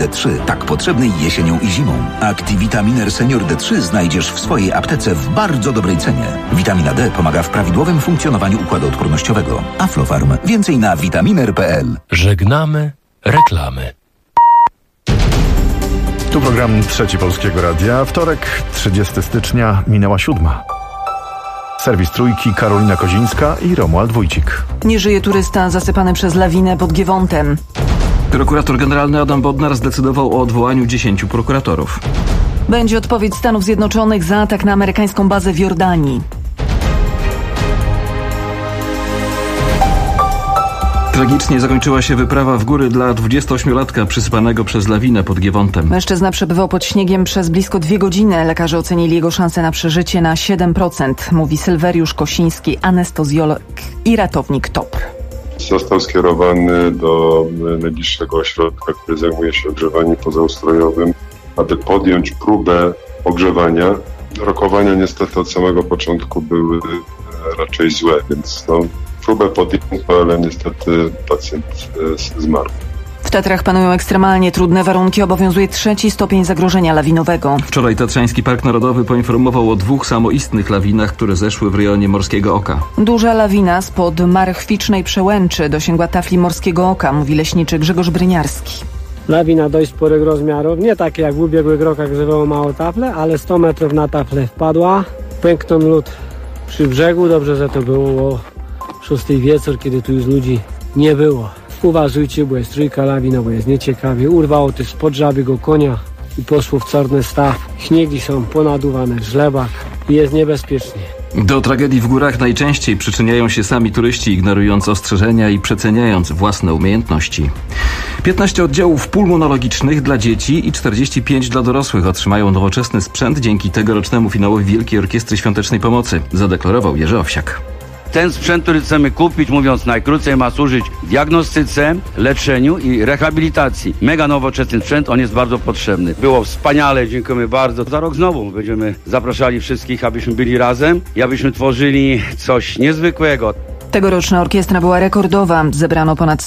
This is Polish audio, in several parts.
D3, tak potrzebnej jesienią i zimą. Activitaminer Senior D3 znajdziesz w swojej aptece w bardzo dobrej cenie. Witamina D pomaga w prawidłowym funkcjonowaniu układu odpornościowego. Aflofarm. Więcej na vitaminer.pl. Żegnamy reklamy. Tu program Trzeci Polskiego Radia. Wtorek, 30 stycznia, minęła 7. Serwis Trójki, Karolina Kozińska i Romuald Wójcik. Nie żyje turysta zasypany przez lawinę pod Giewontem. Prokurator generalny Adam Bodnar zdecydował o odwołaniu 10 prokuratorów. Będzie odpowiedź Stanów Zjednoczonych za atak na amerykańską bazę w Jordanii. Tragicznie zakończyła się wyprawa w góry dla 28-latka przysypanego przez lawinę pod Giewontem. Mężczyzna przebywał pod śniegiem przez blisko 2 godziny. Lekarze ocenili jego szanse na przeżycie na 7%, mówi Sylweriusz Kosiński, anestezjolog i ratownik TOPR. Został skierowany do najbliższego ośrodka, który zajmuje się ogrzewaniem pozaustrojowym, aby podjąć próbę ogrzewania. Rokowania niestety od samego początku były raczej złe, więc próbę podjęto, ale niestety pacjent zmarł. W Tatrach panują ekstremalnie trudne warunki. Obowiązuje 3. stopień zagrożenia lawinowego. Wczoraj Tatrzański Park Narodowy poinformował o 2 samoistnych lawinach, które zeszły w rejonie Morskiego Oka. Duża lawina spod marchwicznej przełęczy dosięgła tafli Morskiego Oka, mówi leśniczy Grzegorz Bryniarski. Lawina dość sporych rozmiarów, nie takie jak w ubiegłych rokach, że było mało tafle, ale 100 metrów na taflę wpadła. Pęknął lód przy brzegu, dobrze, że to było 6 wieczór, kiedy tu już ludzi nie było. Uważajcie, bo jest trójka lawina, bo jest nieciekawie. Urwało to spod żabiego konia i poszło w czarny staw. Śniegi są ponaduwane w żlebach i jest niebezpiecznie. Do tragedii w górach najczęściej przyczyniają się sami turyści, ignorując ostrzeżenia i przeceniając własne umiejętności. 15 oddziałów pulmonologicznych dla dzieci i 45 dla dorosłych otrzymają nowoczesny sprzęt dzięki tegorocznemu finałowi Wielkiej Orkiestry Świątecznej Pomocy, zadeklarował Jerzy Owsiak. Ten sprzęt, który chcemy kupić, mówiąc najkrócej, ma służyć diagnostyce, leczeniu i rehabilitacji. Mega nowoczesny sprzęt, on jest bardzo potrzebny. Było wspaniale, dziękujemy bardzo. Za rok znowu będziemy zapraszali wszystkich, abyśmy byli razem i abyśmy tworzyli coś niezwykłego. Tegoroczna orkiestra była rekordowa. Zebrano ponad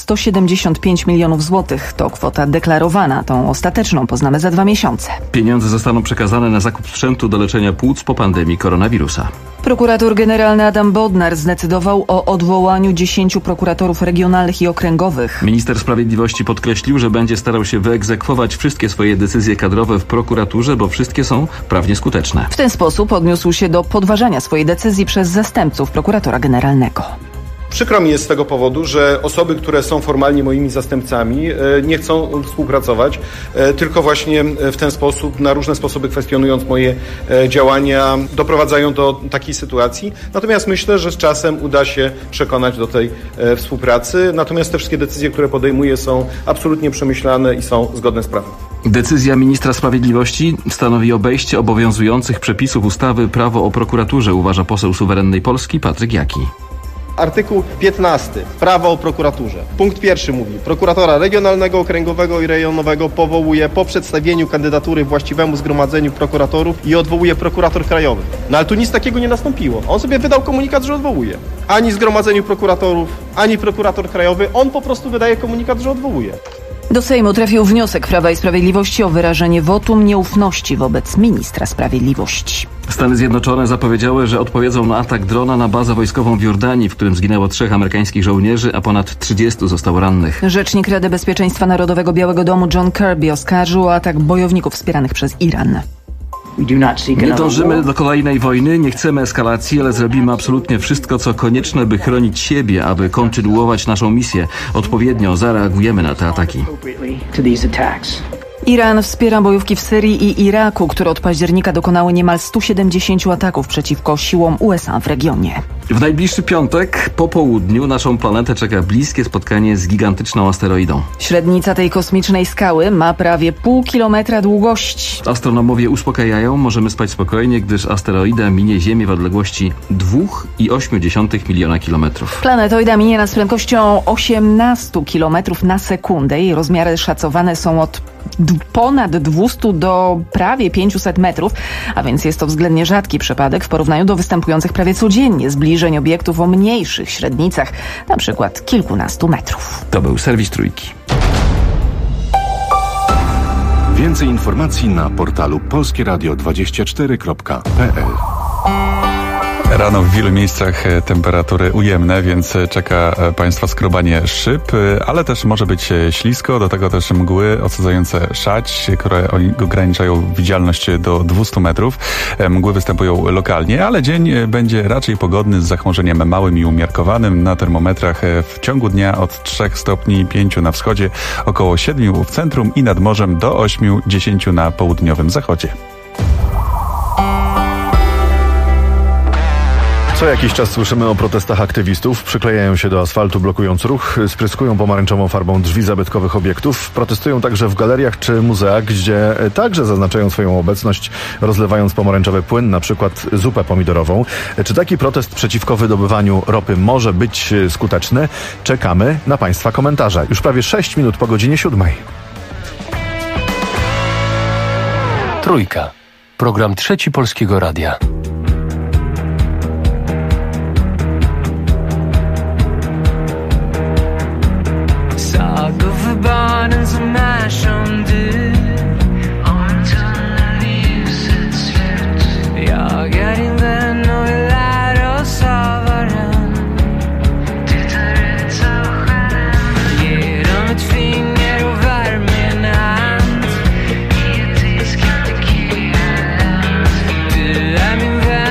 175 milionów złotych. To kwota deklarowana. Tą ostateczną poznamy za 2 miesiące. Pieniądze zostaną przekazane na zakup sprzętu do leczenia płuc po pandemii koronawirusa. Prokurator generalny Adam Bodnar zdecydował o odwołaniu 10 prokuratorów regionalnych i okręgowych. Minister Sprawiedliwości podkreślił, że będzie starał się wyegzekwować wszystkie swoje decyzje kadrowe w prokuraturze, bo wszystkie są prawnie skuteczne. W ten sposób odniósł się do podważania swojej decyzji przez zastępców prokuratora generalnego. Przykro mi jest z tego powodu, że osoby, które są formalnie moimi zastępcami, nie chcą współpracować, tylko właśnie w ten sposób, na różne sposoby kwestionując moje działania, doprowadzają do takiej sytuacji. Natomiast myślę, że z czasem uda się przekonać do tej współpracy. Natomiast te wszystkie decyzje, które podejmuję, są absolutnie przemyślane i są zgodne z prawem. Decyzja ministra sprawiedliwości stanowi obejście obowiązujących przepisów ustawy Prawo o prokuraturze, uważa poseł Suwerennej Polski Patryk Jaki. Artykuł 15. Prawo o prokuraturze. Punkt 1 mówi: prokuratora regionalnego, okręgowego i rejonowego powołuje po przedstawieniu kandydatury właściwemu zgromadzeniu prokuratorów i odwołuje prokurator krajowy. No ale tu nic takiego nie nastąpiło. On sobie wydał komunikat, że odwołuje. Ani zgromadzeniu prokuratorów, ani prokurator krajowy. On po prostu wydaje komunikat, że odwołuje. Do Sejmu trafił wniosek Prawa i Sprawiedliwości o wyrażenie wotum nieufności wobec ministra sprawiedliwości. Stany Zjednoczone zapowiedziały, że odpowiedzą na atak drona na bazę wojskową w Jordanii, w którym zginęło 3 amerykańskich żołnierzy, a ponad 30 zostało rannych. Rzecznik Rady Bezpieczeństwa Narodowego Białego Domu John Kirby oskarżył o atak bojowników wspieranych przez Iran. Nie dążymy do kolejnej wojny, nie chcemy eskalacji, ale zrobimy absolutnie wszystko, co konieczne, by chronić siebie, aby kontynuować naszą misję. Odpowiednio zareagujemy na te ataki. Iran wspiera bojówki w Syrii i Iraku, które od października dokonały niemal 170 ataków przeciwko siłom USA w regionie. W najbliższy piątek po południu naszą planetę czeka bliskie spotkanie z gigantyczną asteroidą. Średnica tej kosmicznej skały ma prawie 0,5 kilometra długości. Astronomowie uspokajają, możemy spać spokojnie, gdyż asteroida minie Ziemię w odległości 2,8 miliona kilometrów. Planetoida minie nas z prędkością 18 kilometrów na sekundę. Jej rozmiary szacowane są od ponad 200 do prawie 500 metrów, a więc jest to względnie rzadki przypadek w porównaniu do występujących prawie codziennie zbliżeń obiektów o mniejszych średnicach, na przykład kilkunastu metrów. To był serwis Trójki. Więcej informacji na portalu polskieradio24.pl. Rano w wielu miejscach temperatury ujemne, więc czeka Państwa skrobanie szyb, ale też może być ślisko, do tego też mgły osadzające szać, które ograniczają widzialność do 200 metrów. Mgły występują lokalnie, ale dzień będzie raczej pogodny z zachmurzeniem małym i umiarkowanym. Na termometrach w ciągu dnia od 3 stopni 5 na wschodzie, około 7 w centrum i nad morzem do 8-10 na południowym zachodzie. Co jakiś czas słyszymy o protestach aktywistów. Przyklejają się do asfaltu, blokując ruch, spryskują pomarańczową farbą drzwi zabytkowych obiektów. Protestują także w galeriach czy muzeach, gdzie także zaznaczają swoją obecność, rozlewając pomarańczowy płyn, na przykład zupę pomidorową. Czy taki protest przeciwko wydobywaniu ropy może być skuteczny? Czekamy na Państwa komentarze. Już prawie 6 minut po godzinie 7. Trójka. Program Trzeci Polskiego Radia. Barnen som som du, om en tunnel i ljusets slut. Jag din vän och vi lär oss av varann. Du tar ut av stjärnan, ger dem ett finger och värme en hand. I ett iskallt Ikea-land. Du min vän.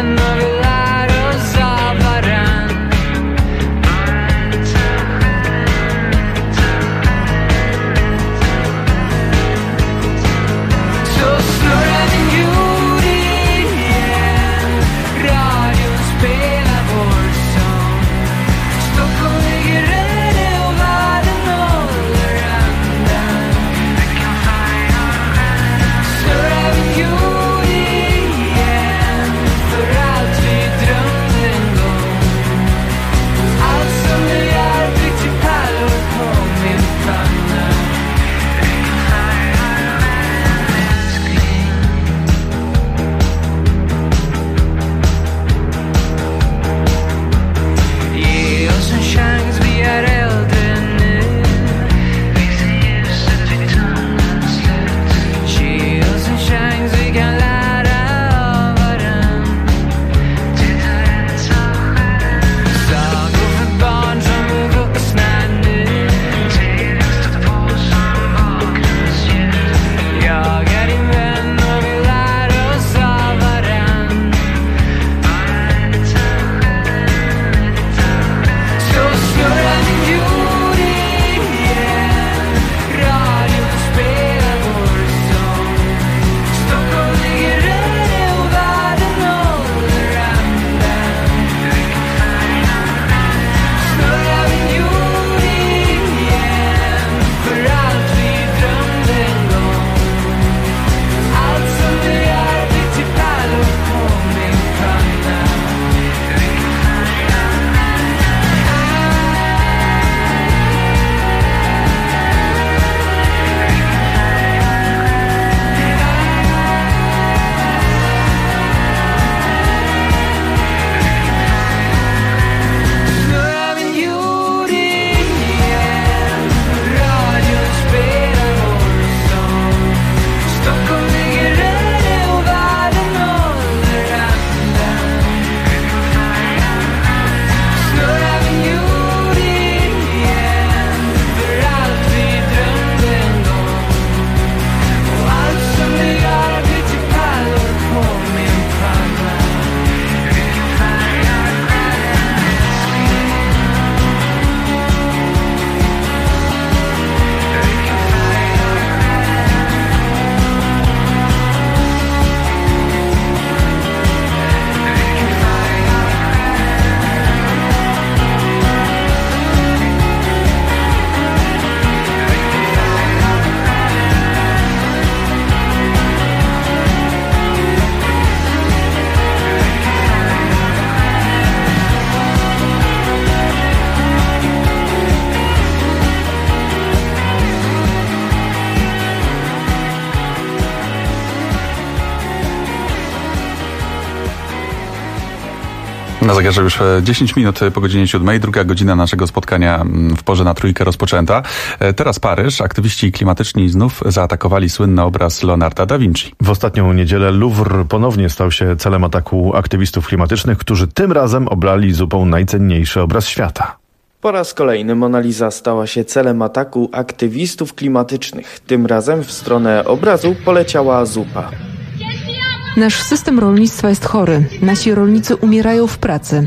Na zegarze już 10 minut po godzinie 7. Druga godzina naszego spotkania w porze na Trójkę rozpoczęta. Teraz Paryż. Aktywiści klimatyczni znów zaatakowali słynny obraz Leonarda da Vinci. W ostatnią niedzielę Louvre ponownie stał się celem ataku aktywistów klimatycznych, którzy tym razem oblali zupą najcenniejszy obraz świata. Po raz kolejny Mona Lisa stała się celem ataku aktywistów klimatycznych. Tym razem w stronę obrazu poleciała zupa. Nasz system rolnictwa jest chory. Nasi rolnicy umierają w pracy.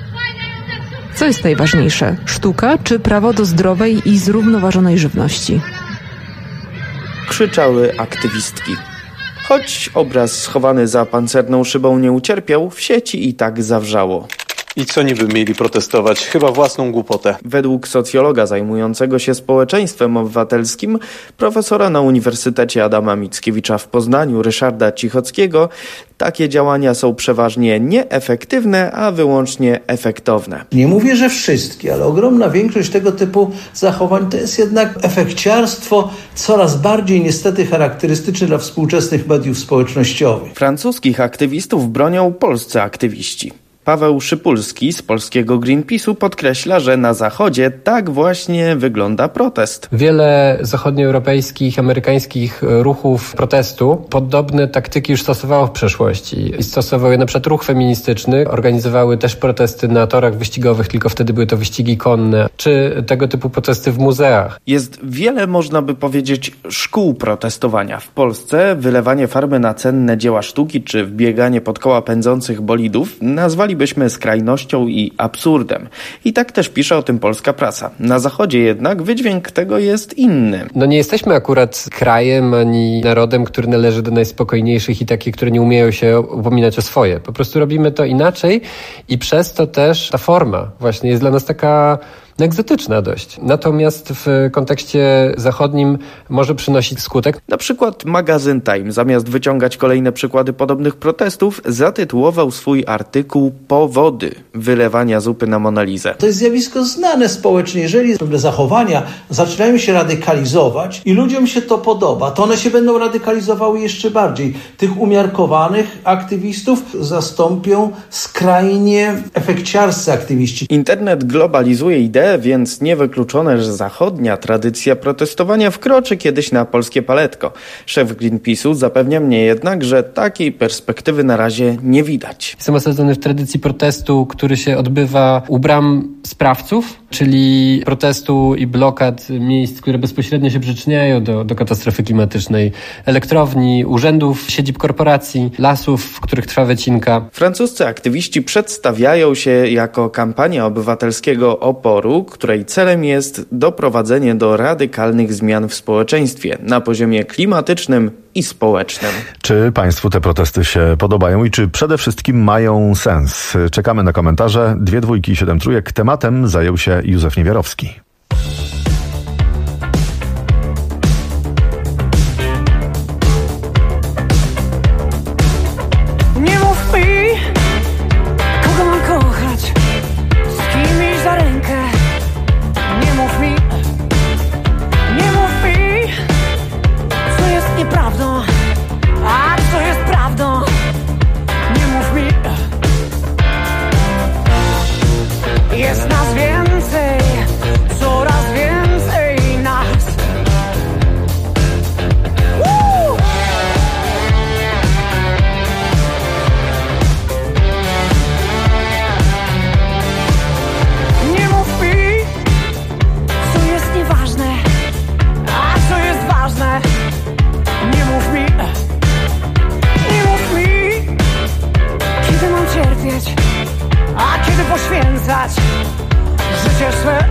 Co jest najważniejsze? Sztuka czy prawo do zdrowej i zrównoważonej żywności? Krzyczały aktywistki. Choć obraz schowany za pancerną szybą nie ucierpiał, w sieci i tak zawrzało. I co niby mieli protestować? Chyba własną głupotę. Według socjologa zajmującego się społeczeństwem obywatelskim, profesora na Uniwersytecie Adama Mickiewicza w Poznaniu, Ryszarda Cichockiego, takie działania są przeważnie nieefektywne, a wyłącznie efektowne. Nie mówię, że wszystkie, ale ogromna większość tego typu zachowań to jest jednak efekciarstwo, coraz bardziej niestety charakterystyczne dla współczesnych mediów społecznościowych. Francuskich aktywistów bronią polscy aktywiści. Paweł Szypulski z polskiego Greenpeace'u podkreśla, że na Zachodzie tak właśnie wygląda protest. Wiele zachodnioeuropejskich, amerykańskich ruchów protestu podobne taktyki już stosowało w przeszłości. I stosował je na przykład ruch feministyczny, organizowały też protesty na torach wyścigowych, tylko wtedy były to wyścigi konne, czy tego typu protesty w muzeach. Jest wiele, można by powiedzieć, szkół protestowania. W Polsce wylewanie farby na cenne dzieła sztuki, czy wbieganie pod koła pędzących bolidów nazwalibyśmy skrajnością i absurdem. I tak też pisze o tym polska prasa. Na Zachodzie jednak wydźwięk tego jest inny. Nie jesteśmy akurat krajem ani narodem, który należy do najspokojniejszych i takich, które nie umieją się upominać o swoje. Po prostu robimy to inaczej i przez to też ta forma właśnie jest dla nas taka egzotyczna dość. Natomiast w kontekście zachodnim może przynosić skutek. Na przykład magazyn Time, zamiast wyciągać kolejne przykłady podobnych protestów, zatytułował swój artykuł Powody wylewania zupy na Mona Lisę. To jest zjawisko znane społecznie. Jeżeli pewne zachowania zaczynają się radykalizować i ludziom się to podoba, to one się będą radykalizowały jeszcze bardziej. Tych umiarkowanych aktywistów zastąpią skrajnie efekciarscy aktywiści. Internet globalizuje ideę, więc niewykluczone, że zachodnia tradycja protestowania wkroczy kiedyś na polskie paletko. Szef Greenpeace'u zapewnia mnie jednak, że takiej perspektywy na razie nie widać. Jestem osadzony w tradycji protestu, który się odbywa u bram sprawców, czyli protestu i blokad miejsc, które bezpośrednio się przyczyniają do katastrofy klimatycznej, elektrowni, urzędów, siedzib korporacji, lasów, w których trwa wycinka. Francuscy aktywiści przedstawiają się jako kampania obywatelskiego oporu, której celem jest doprowadzenie do radykalnych zmian w społeczeństwie na poziomie klimatycznym i społecznym. Czy Państwu te protesty się podobają i czy przede wszystkim mają sens? Czekamy na komentarze. 2 dwójki i 7 trójek. Tematem zajął się Józef Niewiarowski. Nie mów mi, kogo mam kochać, z kim iść za rękę. Nie mów mi, co jest nieprawdą, a co jest prawdą. Nie mów mi, jest nas więcej, coraz więcej nas. Nie mów mi, co jest nieważne, a co jest ważne. Nie mów mi, kiedy mam cierpieć, a kiedy poświęcać życie swe.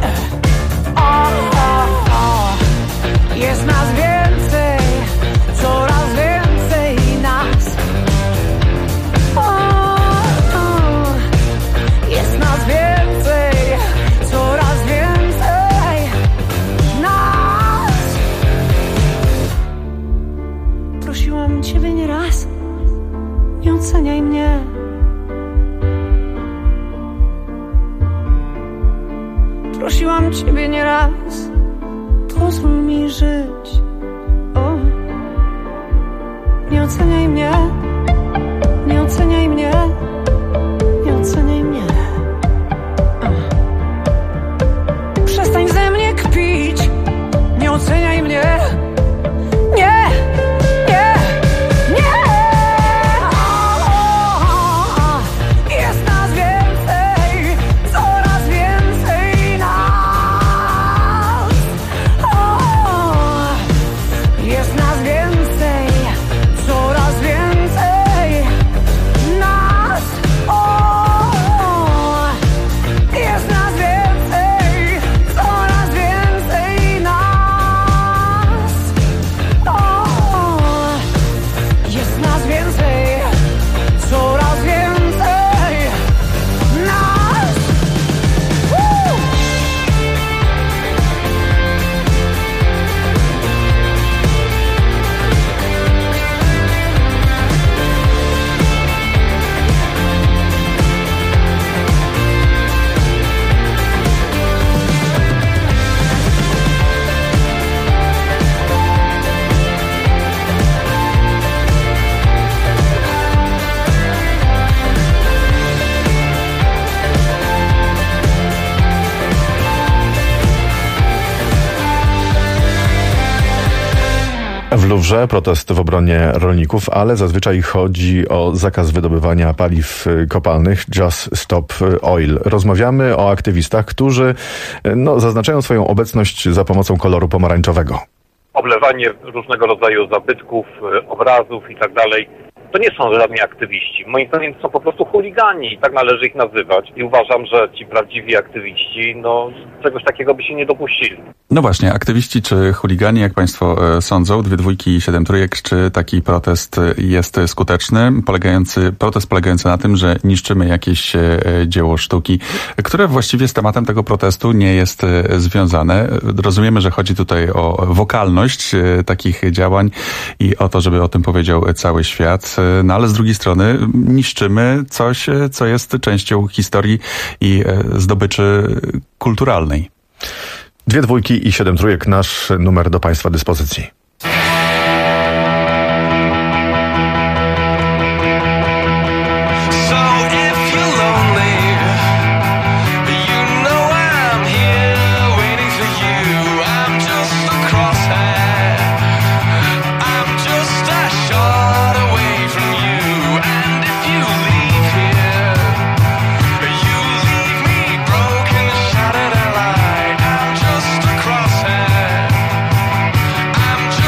Jest nas więcej, coraz więcej nas. Jest nas więcej, coraz więcej nas. Prosiłam Ciebie nieraz, nie oceniaj mnie. Prosiłam Ciebie nieraz, pozwól mi żyć. O, nie oceniaj mnie, nie oceniaj mnie, nie oceniaj mnie. nas więcej, coraz więcej nas. Jest nas więcej, coraz więcej nas. Jest nas więcej, coraz więcej nas. W Luwrze protest w obronie rolników, ale zazwyczaj chodzi o zakaz wydobywania paliw kopalnych, Just Stop Oil. Rozmawiamy o aktywistach, którzy zaznaczają swoją obecność za pomocą koloru pomarańczowego. Oblewanie różnego rodzaju zabytków, obrazów i tak dalej. To nie są żadni aktywiści. Moim zdaniem to są po prostu chuligani i tak należy ich nazywać. I uważam, że ci prawdziwi aktywiści, czegoś takiego by się nie dopuścili. No właśnie, aktywiści czy chuligani, jak państwo sądzą, 2 dwójki i 7 trójek, czy taki protest jest skuteczny? Protest polegający na tym, że niszczymy jakieś dzieło sztuki, które właściwie z tematem tego protestu nie jest związane. Rozumiemy, że chodzi tutaj o wokalność takich działań i o to, żeby o tym powiedział cały świat. No ale z drugiej strony niszczymy coś, co jest częścią historii i zdobyczy kulturalnej. 2 dwójki i 7 trójek, nasz numer do państwa dyspozycji. I'm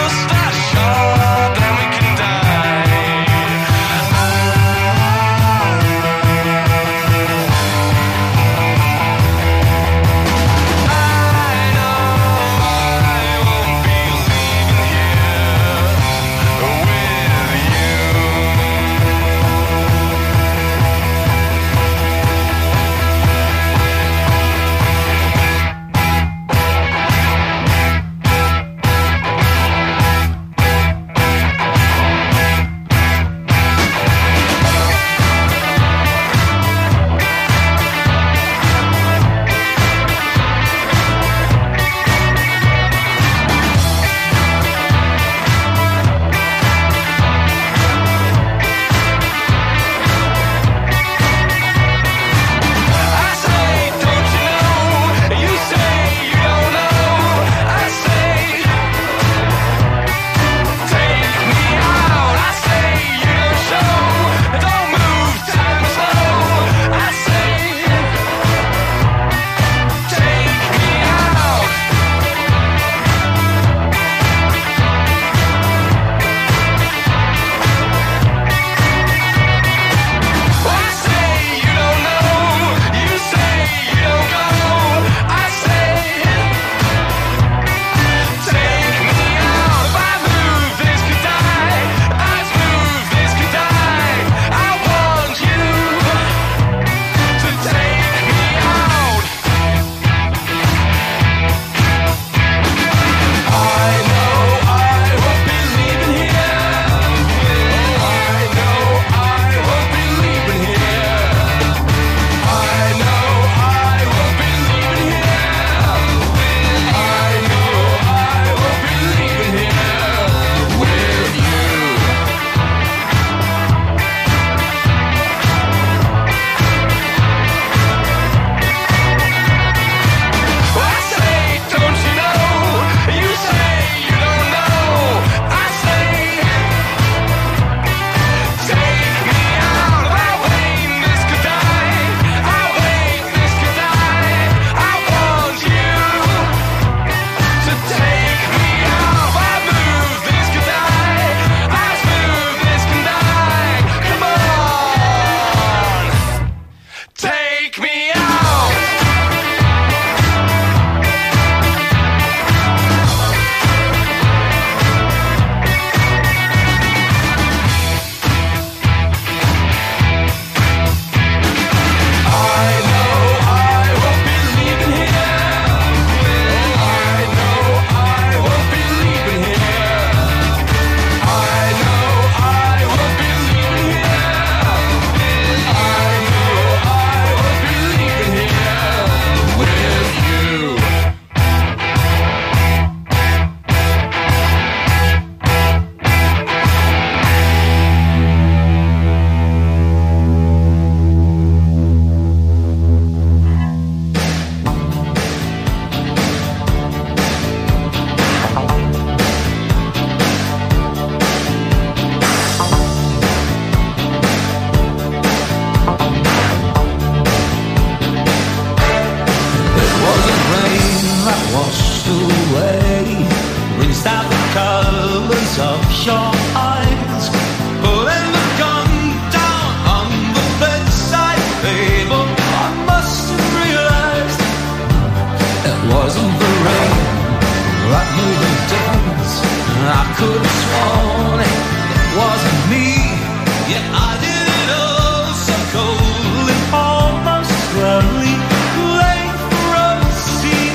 your eyes, putting the gun down on the bedside table. I must have realized it wasn't the rain that made the difference. I could have sworn it wasn't me, yet I did it all so coldly, almost slowly, late for us to see.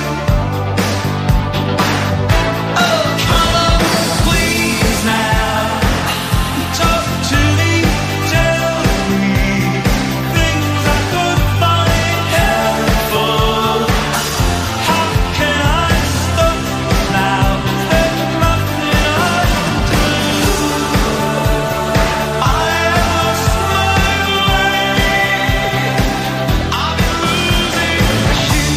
Oh, come on, please now, talk to me, tell me things I could find helpful. How can I stop now? There's nothing I can do. I lost my way. I've been losing you.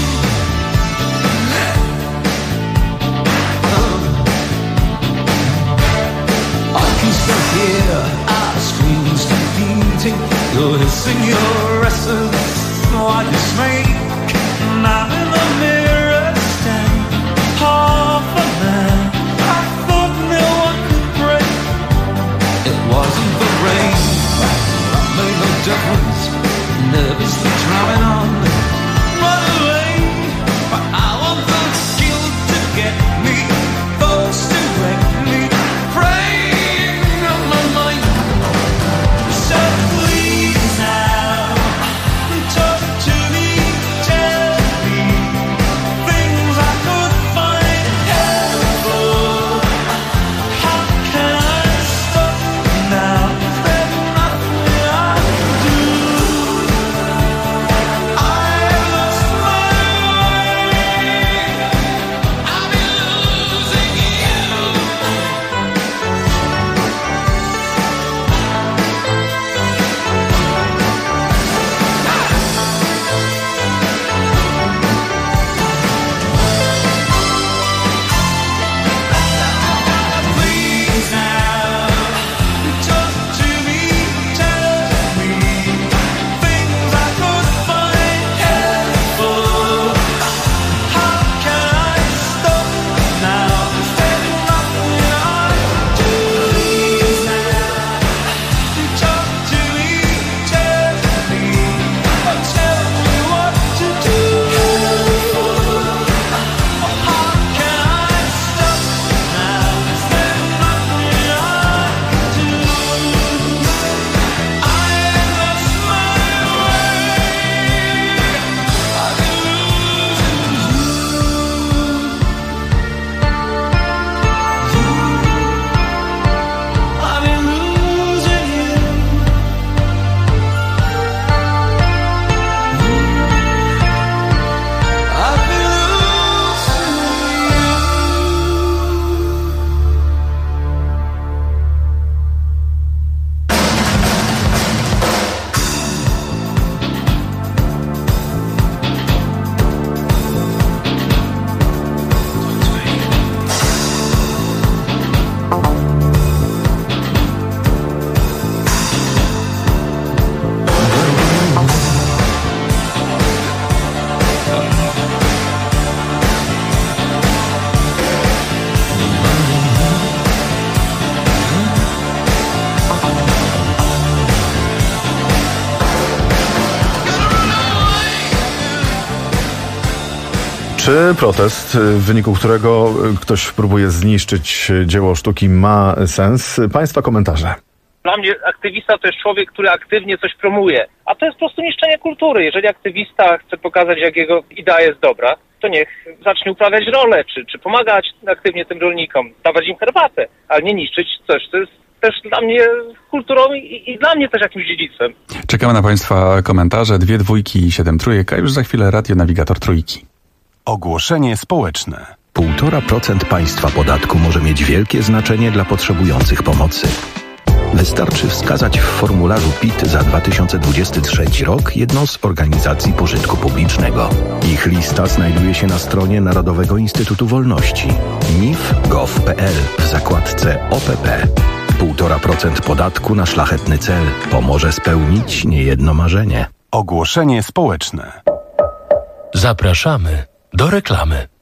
I can still hear our screams competing. You're hissing your essence like a snake. And I'm in the mirror stand, half a man. I thought no one could break. It wasn't the rain that made no difference. Nervously drumming on, run away. But I want the guilt to get me, thoughts to wreck me, praying on my mind. So please now, talk to me, tell me things I could find helpful. How can I stop now? There's nothing I can do. I lost my way. I've been losing you. Please now, talk to me, tell me things I could find helpful. How can I stop now? There's nothing I can do. Please now, talk to me, tell me what to do. How can I stop now? There's nothing I can do. I lost my way. I've been losing you. I've been Czy protest, w wyniku którego ktoś próbuje zniszczyć dzieło sztuki, ma sens? Państwa komentarze. Dla mnie aktywista to jest człowiek, który aktywnie coś promuje, a to jest po prostu niszczenie kultury. Jeżeli aktywista chce pokazać, jak jego idea jest dobra, to niech zacznie uprawiać rolę, czy pomagać aktywnie tym rolnikom, dawać im herbatę, ale nie niszczyć coś, co jest też dla mnie kulturą i dla mnie też jakimś dziedzictwem. Czekamy na Państwa komentarze. 2 dwójki i 7 trójek, a już za chwilę radionawigator trójki. Ogłoszenie społeczne. 1,5% państwa podatku może mieć wielkie znaczenie dla potrzebujących pomocy. Wystarczy wskazać w formularzu PIT za 2023 rok jedną z organizacji pożytku publicznego. Ich lista znajduje się na stronie Narodowego Instytutu Wolności nif.gov.pl w zakładce OPP. 1,5% podatku na szlachetny cel pomoże spełnić niejedno marzenie. Ogłoszenie społeczne. Zapraszamy do reklamy.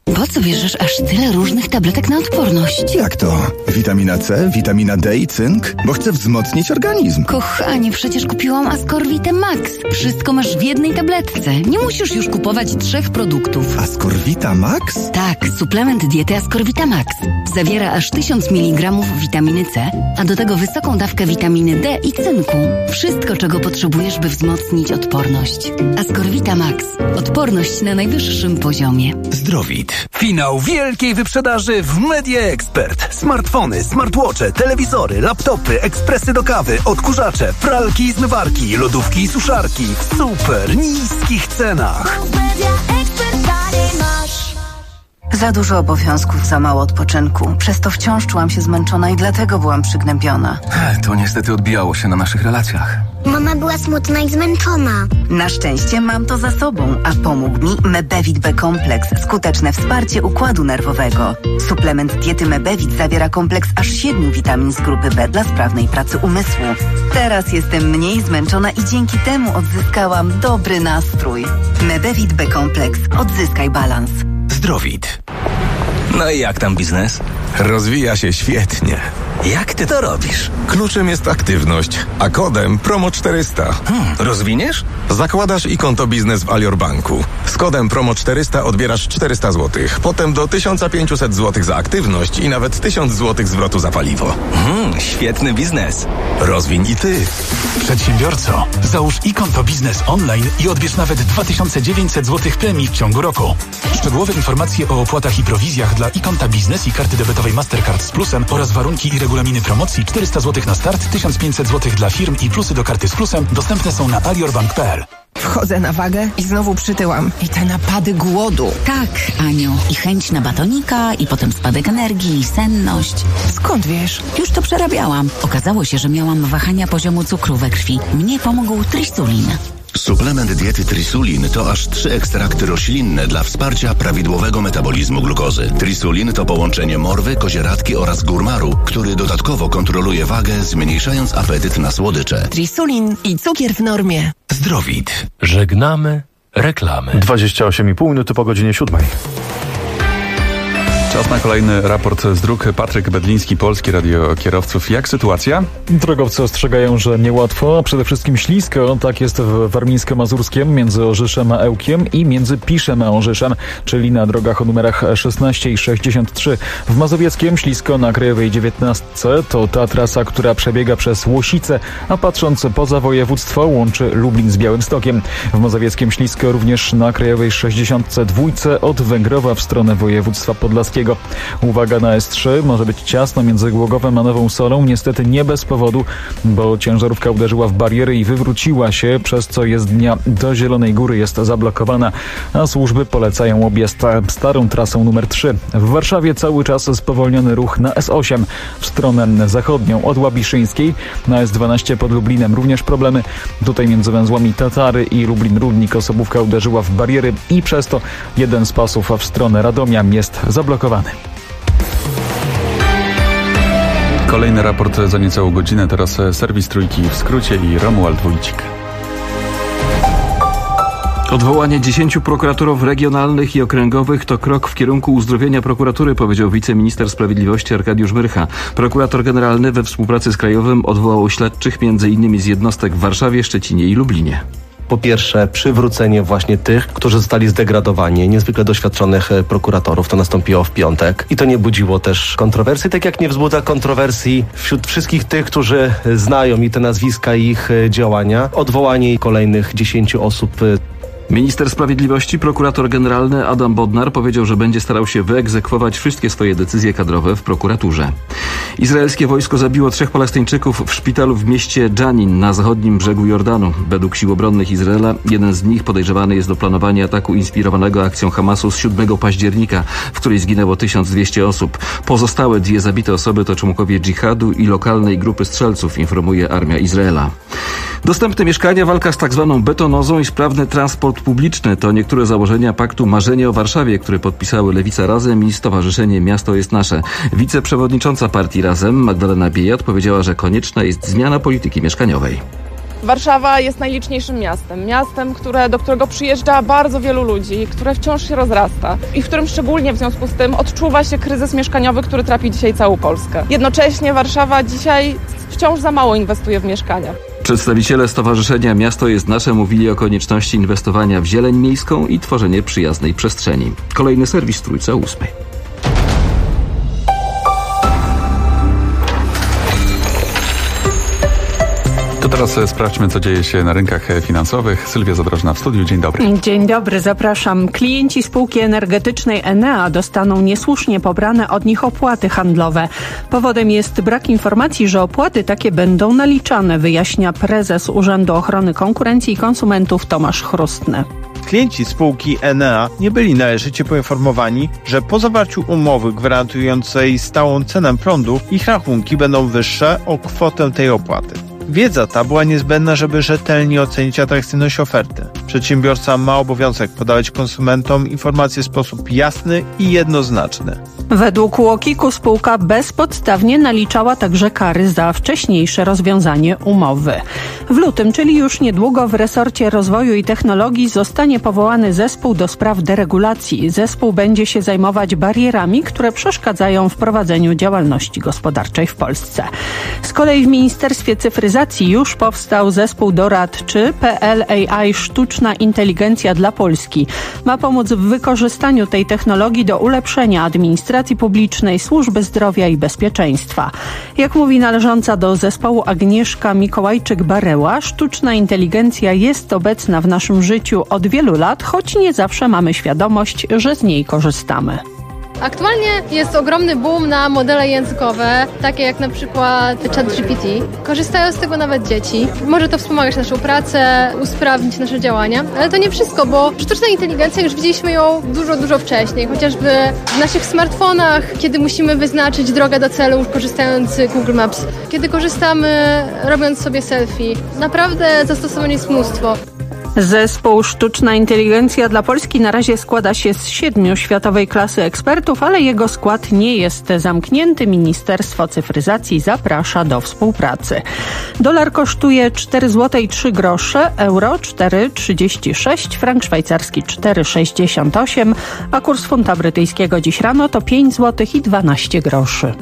Po co bierzesz aż tyle różnych tabletek na odporność? Jak to? Witamina C, witamina D i cynk? Bo chcę wzmocnić organizm. Kochanie, przecież kupiłam Ascorvitę Max. Wszystko masz w jednej tabletce. Nie musisz już kupować 3 produktów. Ascorvita Max? Tak, suplement diety Ascorvita Max. Zawiera aż 1000 mg witaminy C, a do tego wysoką dawkę witaminy D i cynku. Wszystko, czego potrzebujesz, by wzmocnić odporność. Ascorvita Max. Odporność na najwyższym poziomie. Zdrowit. Finał wielkiej wyprzedaży w Media Expert. Smartfony, smartwatche, telewizory, laptopy, ekspresy do kawy, odkurzacze, pralki i zmywarki, lodówki i suszarki w super niskich cenach. Za dużo obowiązków, za mało odpoczynku. Przez to wciąż czułam się zmęczona i dlatego byłam przygnębiona. To niestety odbijało się na naszych relacjach. Mama była smutna i zmęczona. Na szczęście mam to za sobą, a pomógł mi Mebevit B Kompleks. Skuteczne wsparcie układu nerwowego. Suplement diety Mebevit zawiera kompleks aż 7 witamin z grupy B dla sprawnej pracy umysłu. Teraz jestem mniej zmęczona i dzięki temu odzyskałam dobry nastrój. Mebevit B Kompleks. Odzyskaj balans. Zdrowit. No i jak tam biznes? Rozwija się świetnie. Jak ty to robisz? Kluczem jest aktywność, a kodem PROMO400. Rozwiniesz? Zakładasz i konto biznes w Alior Banku. Z kodem PROMO400 odbierasz 400 zł. Potem do 1500 zł za aktywność i nawet 1000 zł zwrotu za paliwo. Świetny biznes. Rozwiń i ty. Przedsiębiorco, załóż i konto biznes online i odbierz nawet 2900 zł premii w ciągu roku. Szczegółowe informacje o opłatach i prowizjach dla i konta biznes i karty debetowej Mastercard z plusem oraz warunki i regulaminy promocji 400 zł na start, 1500 zł dla firm i plusy do karty z plusem dostępne są na aliorbank.pl. Wchodzę na wagę i znowu przytyłam. I te napady głodu. Tak, Aniu. I chęć na batonika, i potem spadek energii, i senność. Skąd wiesz? Już to przerabiałam. Okazało się, że miałam wahania poziomu cukru we krwi. Mnie pomógł Trisulin. Suplement diety Trisulin to aż 3 ekstrakty roślinne dla wsparcia prawidłowego metabolizmu glukozy. Trisulin to połączenie morwy, kozieradki oraz górmaru, który dodatkowo kontroluje wagę, zmniejszając apetyt na słodycze. Trisulin i cukier w normie. Zdrowit. Żegnamy reklamy. 28,5 minuty po godzinie 7. Czas na kolejny raport z dróg. Patryk Bedliński, Polskie Radio Kierowców. Jak sytuacja? Drogowcy ostrzegają, że niełatwo, a przede wszystkim ślisko. Tak jest w Warmińsko-Mazurskiem między Orzyszem a Ełkiem i między Piszem a Orzyszem, czyli na drogach o numerach 16 i 63. W Mazowieckiem ślisko na Krajowej 19. To ta trasa, która przebiega przez Łosice, a patrząc poza województwo łączy Lublin z Białymstokiem. W Mazowieckim ślisko również na Krajowej 62 od Węgrowa w stronę województwa podlaskiego. Uwaga na S3, może być ciasno między Głogowem a Nową Solą, niestety nie bez powodu, bo ciężarówka uderzyła w bariery i wywróciła się, przez co jezdnia do Zielonej Góry jest zablokowana, a służby polecają objazd starą trasą numer 3. W Warszawie cały czas spowolniony ruch na S8 w stronę zachodnią od Łabiszyńskiej, na S12 pod Lublinem również problemy, tutaj między węzłami Tatary i Lublin-Rudnik osobówka uderzyła w bariery i przez to jeden z pasów w stronę Radomia jest zablokowany. Kolejny raport za niecałą godzinę. Teraz serwis Trójki w skrócie i Romuald Wójcik. Odwołanie 10 prokuratorów regionalnych i okręgowych to krok w kierunku uzdrowienia prokuratury, powiedział wiceminister sprawiedliwości Arkadiusz Myrcha. Prokurator generalny we współpracy z Krajowym odwołał śledczych m.in. z jednostek w Warszawie, Szczecinie i Lublinie. Po pierwsze, przywrócenie właśnie tych, którzy zostali zdegradowani, niezwykle doświadczonych prokuratorów. To nastąpiło w piątek i to nie budziło też kontrowersji, tak jak nie wzbudza kontrowersji wśród wszystkich tych, którzy znają i te nazwiska i ich działania. Odwołanie kolejnych 10 osób. Minister sprawiedliwości, prokurator generalny Adam Bodnar powiedział, że będzie starał się wyegzekwować wszystkie swoje decyzje kadrowe w prokuraturze. Izraelskie wojsko zabiło 3 Palestyńczyków w szpitalu w mieście Dżanin na zachodnim brzegu Jordanu. Według sił obronnych Izraela jeden z nich podejrzewany jest o planowanie ataku inspirowanego akcją Hamasu z 7 października, w której zginęło 1200 osób. Pozostałe 2 zabite osoby to członkowie dżihadu i lokalnej grupy strzelców, informuje armia Izraela. Dostępne mieszkania, walka z tak zwaną betonozą i sprawny transport publiczny to niektóre założenia paktu Marzenie o Warszawie, które podpisały Lewica Razem i Stowarzyszenie Miasto jest Nasze. Wiceprzewodnicząca partii Razem, Magdalena Biejat, powiedziała, że konieczna jest zmiana polityki mieszkaniowej. Warszawa jest najliczniejszym miastem, do którego przyjeżdża bardzo wielu ludzi, które wciąż się rozrasta i w którym szczególnie w związku z tym odczuwa się kryzys mieszkaniowy, który trapi dzisiaj całą Polskę. Jednocześnie Warszawa dzisiaj wciąż za mało inwestuje w mieszkania. Przedstawiciele Stowarzyszenia Miasto jest Nasze mówili o konieczności inwestowania w zieleń miejską i tworzenie przyjaznej przestrzeni. Kolejny serwis Trójca 8. To teraz sprawdźmy, co dzieje się na rynkach finansowych. Sylwia Zadrożna w studiu. Dzień dobry. Dzień dobry, zapraszam. Klienci spółki energetycznej Enea dostaną niesłusznie pobrane od nich opłaty handlowe. Powodem jest brak informacji, że opłaty takie będą naliczane, wyjaśnia prezes Urzędu Ochrony Konkurencji i Konsumentów Tomasz Chrustny. Klienci spółki Enea nie byli należycie poinformowani, że po zawarciu umowy gwarantującej stałą cenę prądu ich rachunki będą wyższe o kwotę tej opłaty. Wiedza ta była niezbędna, żeby rzetelnie ocenić atrakcyjność oferty. Przedsiębiorca ma obowiązek podawać konsumentom informacje w sposób jasny i jednoznaczny. Według UOKiK-u spółka bezpodstawnie naliczała także kary za wcześniejsze rozwiązanie umowy. W lutym, czyli już niedługo, w resorcie rozwoju i technologii zostanie powołany zespół do spraw deregulacji. Zespół będzie się zajmować barierami, które przeszkadzają w prowadzeniu działalności gospodarczej w Polsce. Z kolei w Ministerstwie Cyfryzacji już powstał zespół doradczy PL AI Sztuczna Inteligencja dla Polski. Ma pomóc w wykorzystaniu tej technologii do ulepszenia administracji publicznej, służby zdrowia i bezpieczeństwa. Jak mówi należąca do zespołu Agnieszka Mikołajczyk-Bareła, sztuczna inteligencja jest obecna w naszym życiu od wielu lat, choć nie zawsze mamy świadomość, że z niej korzystamy. Aktualnie jest ogromny boom na modele językowe, takie jak na przykład ChatGPT. Korzystają z tego nawet dzieci. Może to wspomagać naszą pracę, usprawnić nasze działania, ale to nie wszystko, bo sztuczna inteligencja już widzieliśmy ją dużo wcześniej, chociażby w naszych smartfonach, kiedy musimy wyznaczyć drogę do celu korzystając z Google Maps, kiedy korzystamy robiąc sobie selfie. Naprawdę zastosowań jest mnóstwo. Zespół Sztuczna Inteligencja dla Polski na razie składa się z 7 światowej klasy ekspertów, ale jego skład nie jest zamknięty. Ministerstwo Cyfryzacji zaprasza do współpracy. Dolar kosztuje 4 zł i 3 grosze, euro 4,36, frank szwajcarski 4,68, a kurs funta brytyjskiego dziś rano to 5 zł i 12 groszy.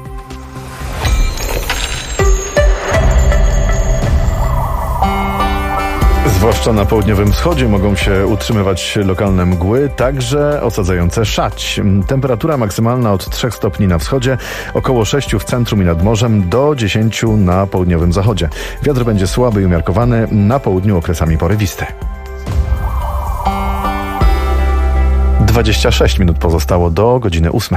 Zwłaszcza na południowym wschodzie mogą się utrzymywać lokalne mgły, także osadzające szać. Temperatura maksymalna od 3 stopni na wschodzie, około 6 w centrum i nad morzem, do 10 na południowym zachodzie. Wiatr będzie słaby i umiarkowany, na południu okresami porywiste. 26 minut pozostało do godziny 8.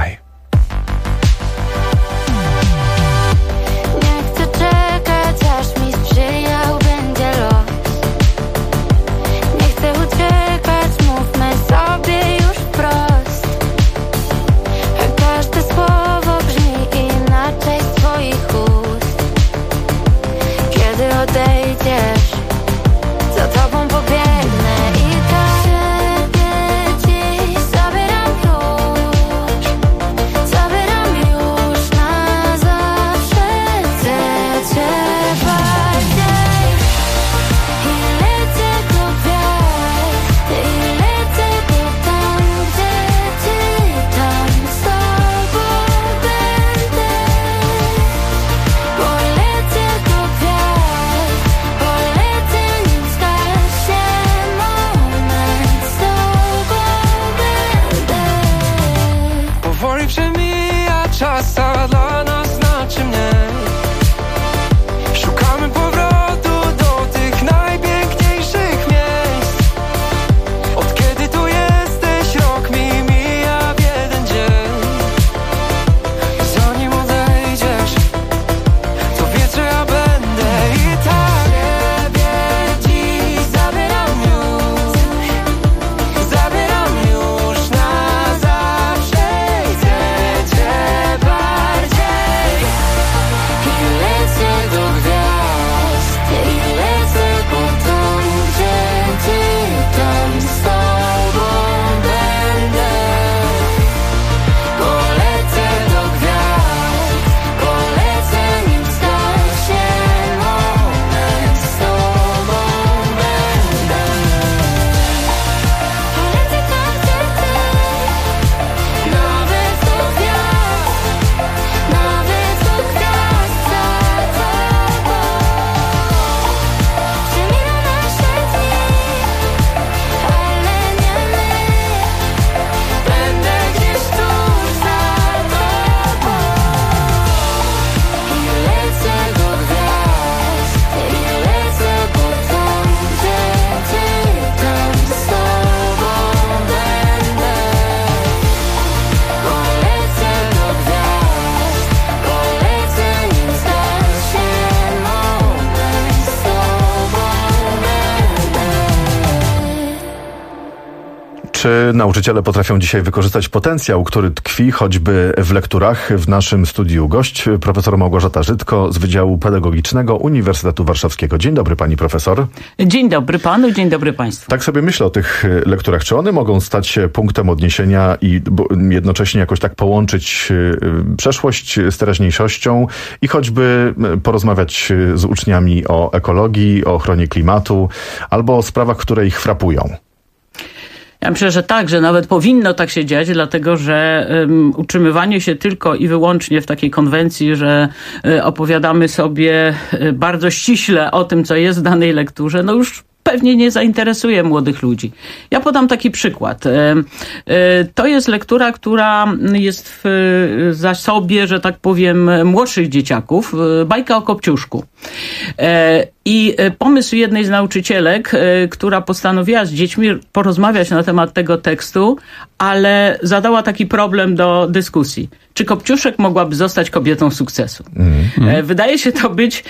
Czy nauczyciele potrafią dzisiaj wykorzystać potencjał, który tkwi choćby w lekturach? W naszym studiu gość, profesor Małgorzata Żydko z Wydziału Pedagogicznego Uniwersytetu Warszawskiego. Dzień dobry, pani profesor. Dzień dobry panu, dzień dobry państwu. Tak sobie myślę o tych lekturach. Czy one mogą stać się punktem odniesienia i jednocześnie jakoś tak połączyć przeszłość z teraźniejszością i choćby porozmawiać z uczniami o ekologii, o ochronie klimatu albo o sprawach, które ich frapują? Ja myślę, że tak, że nawet powinno tak się dziać, dlatego że utrzymywanie się tylko i wyłącznie w takiej konwencji, że opowiadamy sobie bardzo ściśle o tym, co jest w danej lekturze, no już pewnie nie zainteresuje młodych ludzi. Ja podam taki przykład. To jest lektura, która jest w zasobie, że tak powiem, młodszych dzieciaków. Bajka o Kopciuszku. I pomysł jednej z nauczycielek, która postanowiła z dziećmi porozmawiać na temat tego tekstu, ale zadała taki problem do dyskusji. Czy Kopciuszek mogłaby zostać kobietą sukcesu? Wydaje się to być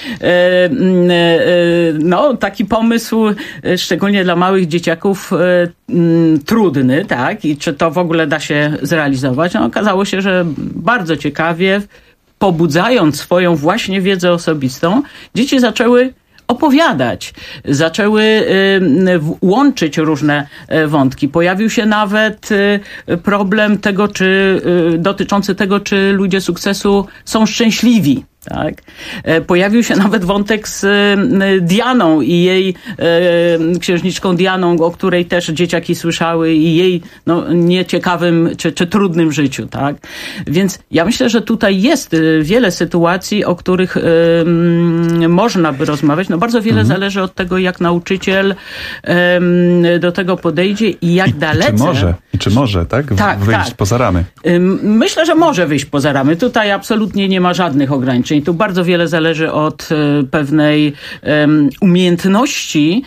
taki pomysł, szczególnie dla małych dzieciaków, trudny, tak? I czy to w ogóle da się zrealizować? No, okazało się, że bardzo ciekawie, pobudzając swoją właśnie wiedzę osobistą, dzieci zaczęły opowiadać, zaczęły łączyć różne wątki. Pojawił się nawet problem tego, dotyczący tego, czy ludzie sukcesu są szczęśliwi. Tak. Pojawił się nawet wątek z Dianą i jej księżniczką Dianą, o której też dzieciaki słyszały i jej nieciekawym czy trudnym życiu. Tak. Więc ja myślę, że tutaj jest wiele sytuacji, o których można by rozmawiać. No bardzo wiele zależy od tego, jak nauczyciel do tego podejdzie i jak dalece. Czy może, tak? Wyjść poza ramy. Myślę, że może wyjść poza ramy. Tutaj absolutnie nie ma żadnych ograniczeń. Tu bardzo wiele zależy od pewnej umiejętności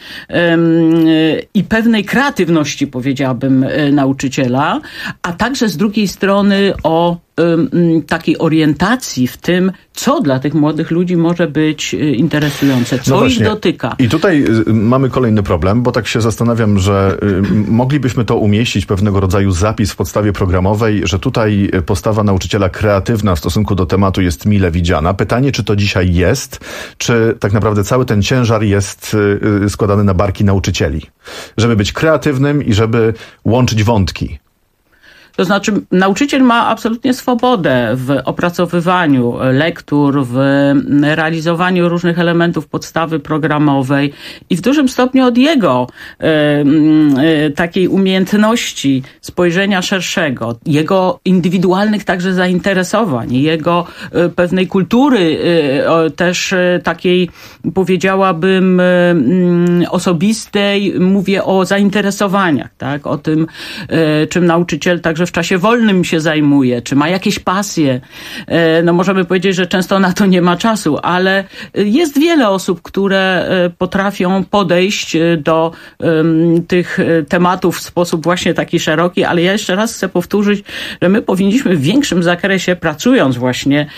i pewnej kreatywności, powiedziałabym, nauczyciela, a także z drugiej strony o takiej orientacji w tym, co dla tych młodych ludzi może być interesujące, co ich dotyka. I tutaj mamy kolejny problem, bo tak się zastanawiam, że moglibyśmy to umieścić, pewnego rodzaju zapis w podstawie programowej, że tutaj postawa nauczyciela kreatywna w stosunku do tematu jest mile widziana. Pytanie, czy to dzisiaj jest, czy tak naprawdę cały ten ciężar jest składany na barki nauczycieli, żeby być kreatywnym i żeby łączyć wątki. To znaczy, nauczyciel ma absolutnie swobodę w opracowywaniu lektur, w realizowaniu różnych elementów podstawy programowej i w dużym stopniu od jego takiej umiejętności spojrzenia szerszego, jego indywidualnych także zainteresowań, jego pewnej kultury też takiej, powiedziałabym, osobistej, mówię o zainteresowaniach, tak? O tym, czym nauczyciel także w czasie wolnym się zajmuje, czy ma jakieś pasje. No możemy powiedzieć, że często na to nie ma czasu, ale jest wiele osób, które potrafią podejść do tych tematów w sposób właśnie taki szeroki, ale ja jeszcze raz chcę powtórzyć, że my powinniśmy w większym zakresie, pracując właśnie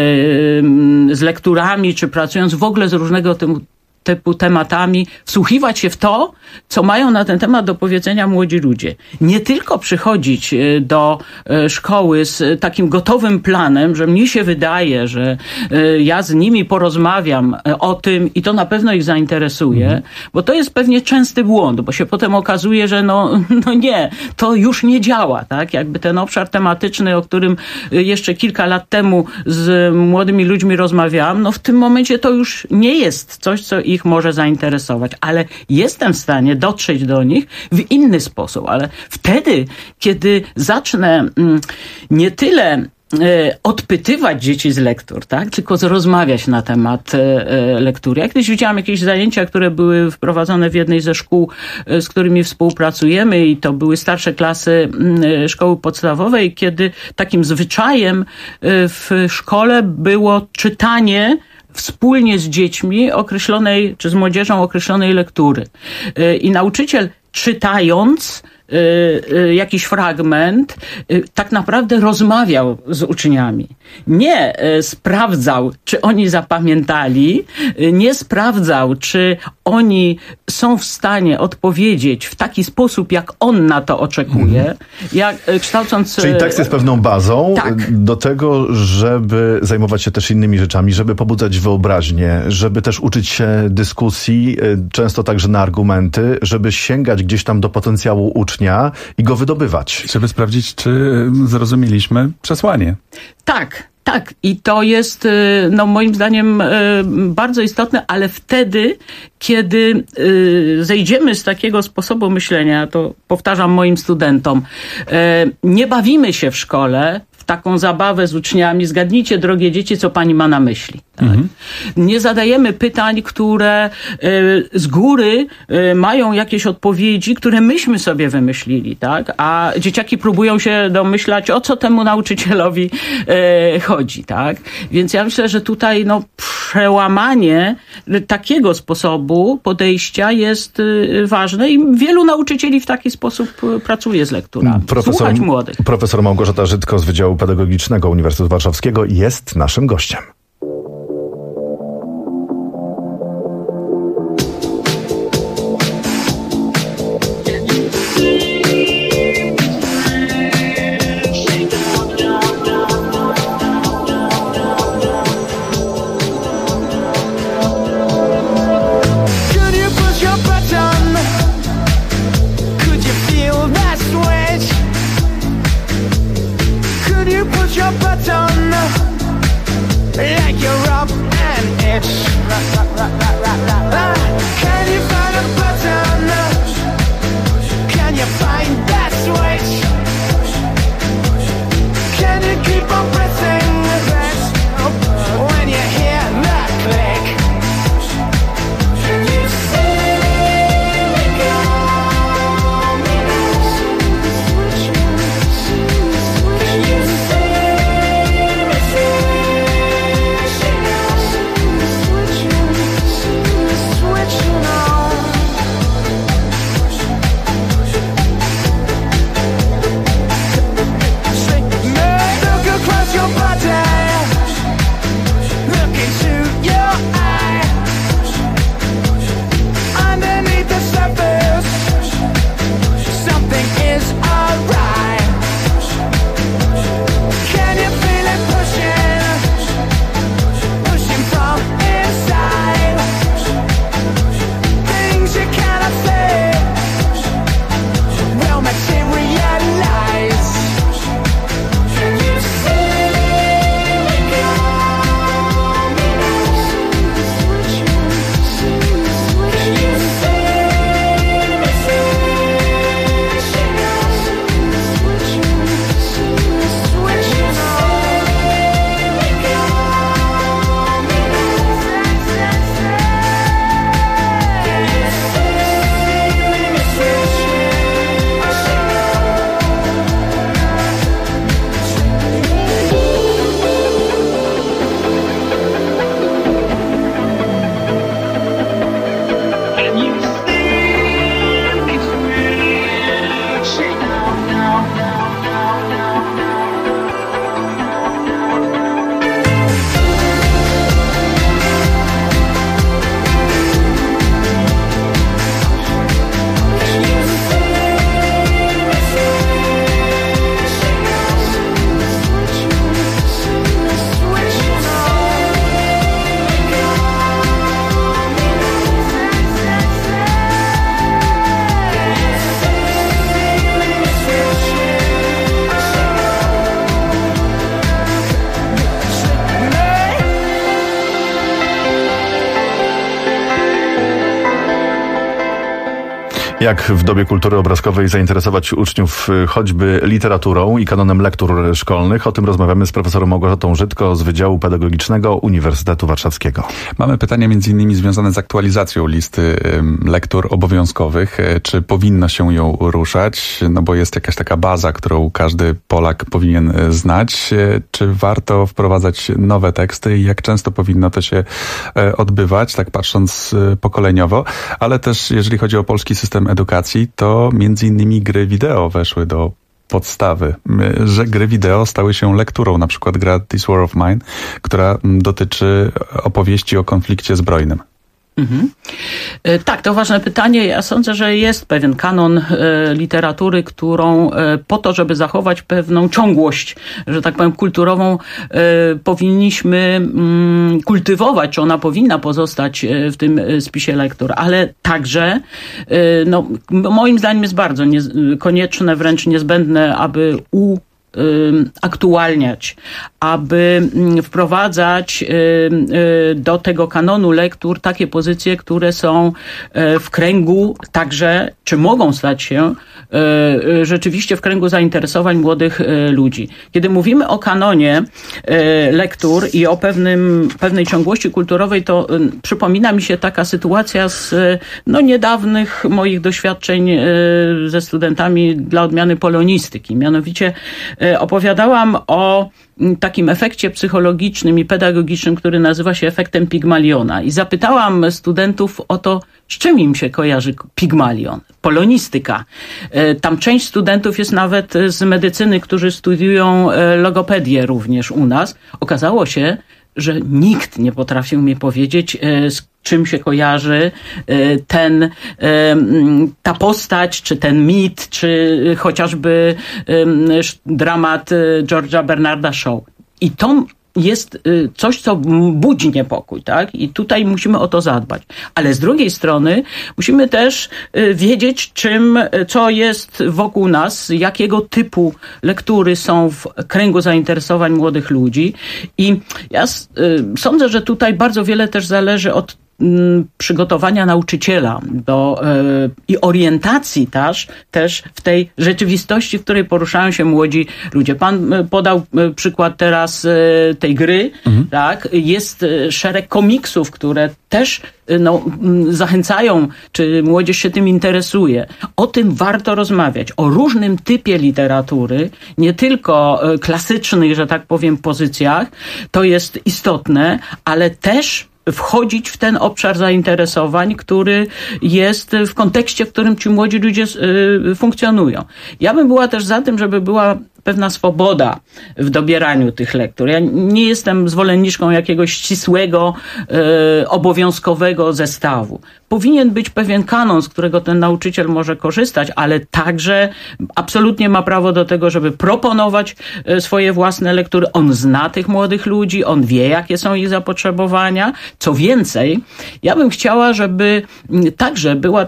z lekturami, czy pracując w ogóle z różnego typu tematami, wsłuchiwać się w to, co mają na ten temat do powiedzenia młodzi ludzie. Nie tylko przychodzić do szkoły z takim gotowym planem, że mnie się wydaje, że ja z nimi porozmawiam o tym i to na pewno ich zainteresuje, bo to jest pewnie częsty błąd, bo się potem okazuje, że no nie, to już nie działa, tak? Jakby ten obszar tematyczny, o którym jeszcze kilka lat temu z młodymi ludźmi rozmawiałam, no w tym momencie to już nie jest coś, co ich może zainteresować, ale jestem w stanie dotrzeć do nich w inny sposób, ale wtedy, kiedy zacznę nie tyle odpytywać dzieci z lektur, tak? Tylko rozmawiać na temat lektury. Ja kiedyś widziałam jakieś zajęcia, które były wprowadzone w jednej ze szkół, z którymi współpracujemy i to były starsze klasy szkoły podstawowej, kiedy takim zwyczajem w szkole było czytanie wspólnie z dziećmi określonej, czy z młodzieżą określonej lektury. I nauczyciel czytając jakiś fragment, tak naprawdę rozmawiał z uczniami. Nie sprawdzał, czy oni zapamiętali, nie sprawdzał, czy oni są w stanie odpowiedzieć w taki sposób, jak on na to oczekuje, jak kształcąc... Czyli tekst jest pewną bazą do tego, żeby zajmować się też innymi rzeczami, żeby pobudzać wyobraźnię, żeby też uczyć się dyskusji, często także na argumenty, żeby sięgać gdzieś tam do potencjału ucznia i go wydobywać. Żeby sprawdzić, czy zrozumieliśmy przesłanie. Tak. I to jest, moim zdaniem bardzo istotne, ale wtedy, kiedy zejdziemy z takiego sposobu myślenia, to powtarzam moim studentom, nie bawimy się w szkole w taką zabawę z uczniami, zgadnijcie, drogie dzieci, co pani ma na myśli. Tak? Nie zadajemy pytań, które z góry mają jakieś odpowiedzi, które myśmy sobie wymyślili, tak? A dzieciaki próbują się domyślać, o co temu nauczycielowi chodzi, tak? Więc ja myślę, że tutaj przełamanie takiego sposobu podejścia jest ważne i wielu nauczycieli w taki sposób pracuje z lekturami. Słuchać młodych. Profesor Małgorzata Żydko z Wydziału Pedagogicznego Uniwersytetu Warszawskiego jest naszym gościem. Jak w dobie kultury obrazkowej zainteresować uczniów choćby literaturą i kanonem lektur szkolnych? O tym rozmawiamy z profesorem Małgorzatą Żydko z Wydziału Pedagogicznego Uniwersytetu Warszawskiego. Mamy pytanie między innymi związane z aktualizacją listy lektur obowiązkowych. Czy powinno się ją ruszać? No bo jest jakaś taka baza, którą każdy Polak powinien znać. Czy warto wprowadzać nowe teksty i jak często powinno to się odbywać, tak patrząc pokoleniowo? Ale też jeżeli chodzi o polski system edukacji, to między innymi gry wideo weszły do podstawy, że gry wideo stały się lekturą. Na przykład gra This War of Mine, która dotyczy opowieści o konflikcie zbrojnym. Tak, to ważne pytanie. Ja sądzę, że jest pewien kanon literatury, którą po to, żeby zachować pewną ciągłość, że tak powiem, kulturową, powinniśmy kultywować, czy ona powinna pozostać w tym spisie lektur, ale także moim zdaniem jest bardzo konieczne, wręcz niezbędne, aby aktualniać, aby wprowadzać do tego kanonu lektur takie pozycje, które są w kręgu także, czy mogą stać się rzeczywiście w kręgu zainteresowań młodych ludzi. Kiedy mówimy o kanonie lektur i o pewnej ciągłości kulturowej, to przypomina mi się taka sytuacja z niedawnych moich doświadczeń ze studentami dla odmiany polonistyki. Mianowicie opowiadałam o takim efekcie psychologicznym i pedagogicznym, który nazywa się efektem Pigmaliona. I zapytałam studentów o to, z czym im się kojarzy Pigmalion. Polonistyka. Tam część studentów jest nawet z medycyny, którzy studiują logopedię również u nas. Okazało się, że nikt nie potrafił mi powiedzieć, z czym się kojarzy ta postać, czy ten mit, czy chociażby dramat George'a Bernarda Shaw. I to jest coś, co budzi niepokój, tak? I tutaj musimy o to zadbać. Ale z drugiej strony musimy też wiedzieć, co jest wokół nas, jakiego typu lektury są w kręgu zainteresowań młodych ludzi. I ja sądzę, że tutaj bardzo wiele też zależy od przygotowania nauczyciela i orientacji też w tej rzeczywistości, w której poruszają się młodzi ludzie. Pan podał przykład teraz tej gry, tak? Jest szereg komiksów, które też zachęcają, czy młodzież się tym interesuje. O tym warto rozmawiać. O różnym typie literatury, nie tylko klasycznych, że tak powiem, pozycjach. To jest istotne, ale też wchodzić w ten obszar zainteresowań, który jest w kontekście, w którym ci młodzi ludzie funkcjonują. Ja bym była też za tym, żeby była pewna swoboda w dobieraniu tych lektur. Ja nie jestem zwolenniczką jakiegoś ścisłego, obowiązkowego zestawu. Powinien być pewien kanon, z którego ten nauczyciel może korzystać, ale także absolutnie ma prawo do tego, żeby proponować swoje własne lektury. On zna tych młodych ludzi, on wie, jakie są ich zapotrzebowania. Co więcej, ja bym chciała, żeby także była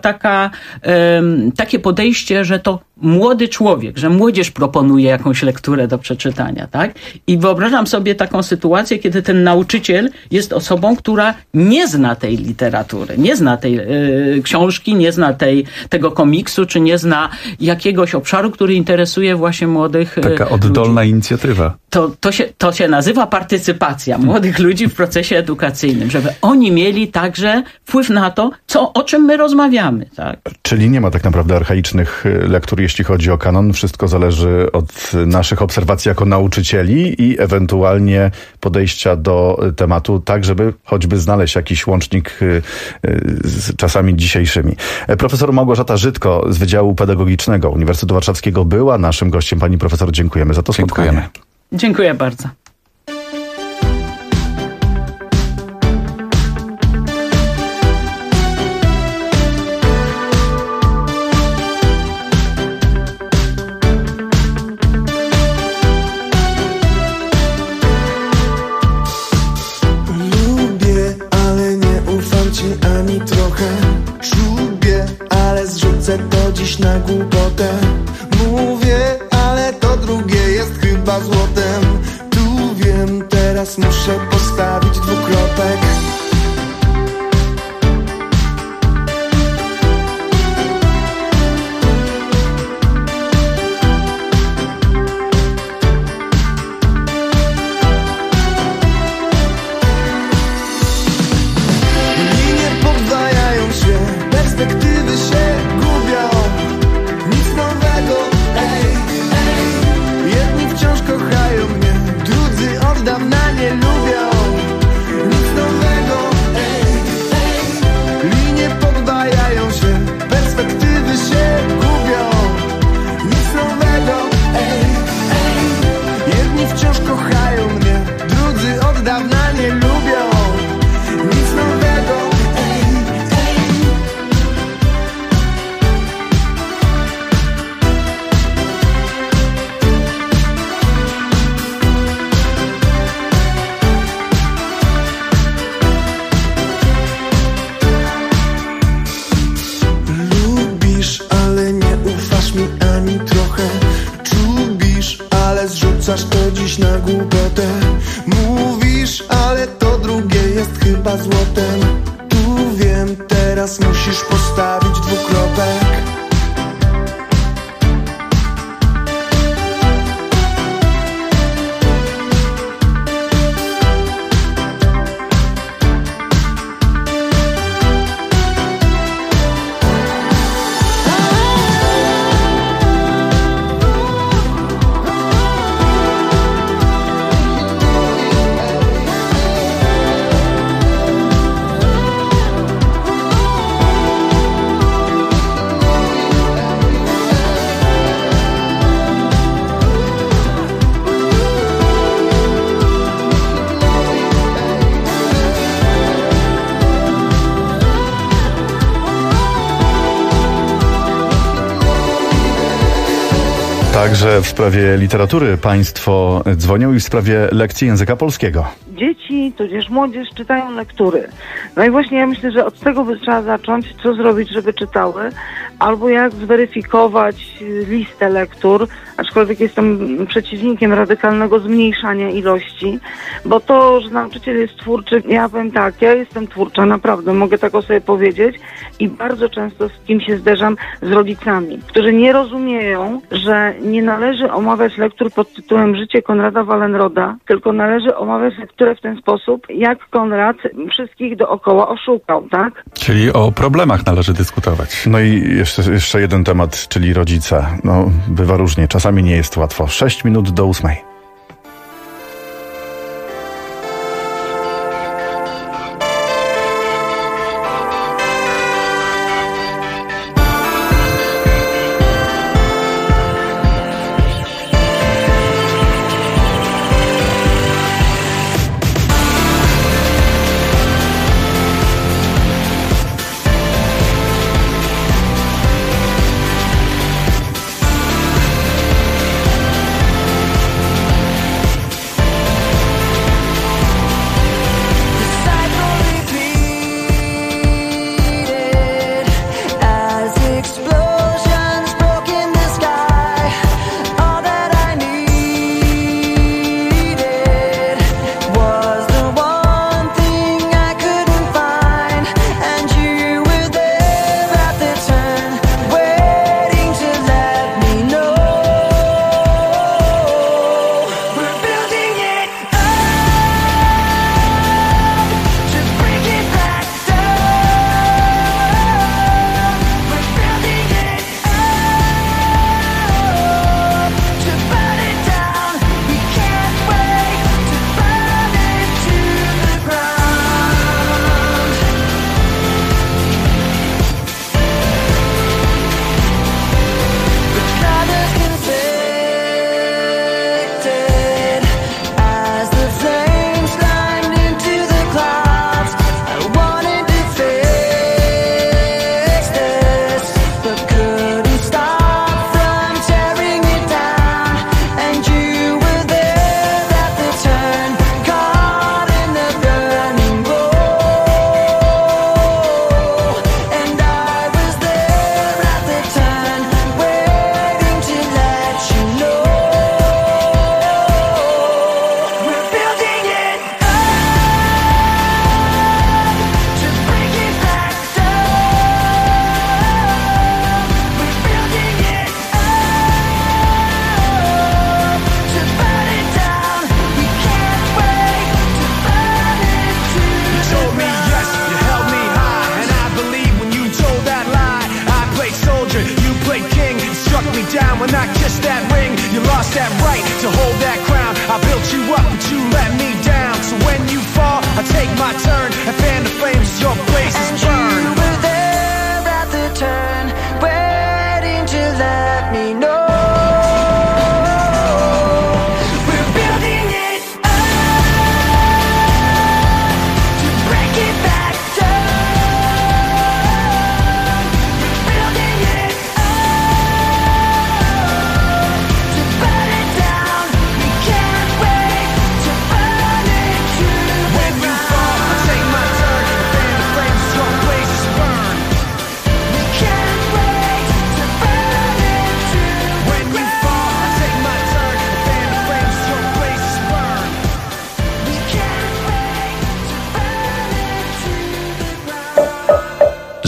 takie podejście, że to młody człowiek, że młodzież proponuje jakąś lekturę do przeczytania, tak? I wyobrażam sobie taką sytuację, kiedy ten nauczyciel jest osobą, która nie zna tej literatury, nie zna tej książki, nie zna tego komiksu, czy nie zna jakiegoś obszaru, który interesuje właśnie młodych Taka oddolna ludzi. Inicjatywa. To się nazywa partycypacja młodych ludzi w procesie edukacyjnym, żeby oni mieli także wpływ na to, o czym my rozmawiamy, tak? Czyli nie ma tak naprawdę archaicznych lektur, jeśli chodzi o kanon. Wszystko zależy od naszych obserwacji jako nauczycieli i ewentualnie podejścia do tematu, tak żeby choćby znaleźć jakiś łącznik z czasami dzisiejszymi. Profesor Małgorzata Żydko z Wydziału Pedagogicznego Uniwersytetu Warszawskiego była naszym gościem. Pani profesor, dziękujemy za to spotkanie. Dziękuję bardzo. Ani trochę czubię, ale zrzucę to dziś na głupotę. Mówię, ale to drugie jest chyba złotem. Tu potem. Tu wiem, teraz musisz postawić dwukropek. Także w sprawie literatury państwo dzwonią i w sprawie lekcji języka polskiego. Dzieci, tudzież młodzież czytają lektury. No i właśnie ja myślę, że od tego by trzeba zacząć, co zrobić, żeby czytały, albo jak zweryfikować listę lektur, aczkolwiek jestem przeciwnikiem radykalnego zmniejszania ilości, bo to, że nauczyciel jest twórczy, ja powiem tak, ja jestem twórcza, naprawdę, mogę tak o sobie powiedzieć i bardzo często z kim się zderzam z rodzicami, którzy nie rozumieją, że nie należy omawiać lektur pod tytułem Życie Konrada Wallenroda, tylko należy omawiać lekturę w ten sposób, jak Konrad wszystkich dookoła oszukał, tak? Czyli o problemach należy dyskutować. No i jeszcze jeden temat, czyli rodzice. No, bywa różnie, czasami nie jest łatwo. 6 minut do 8.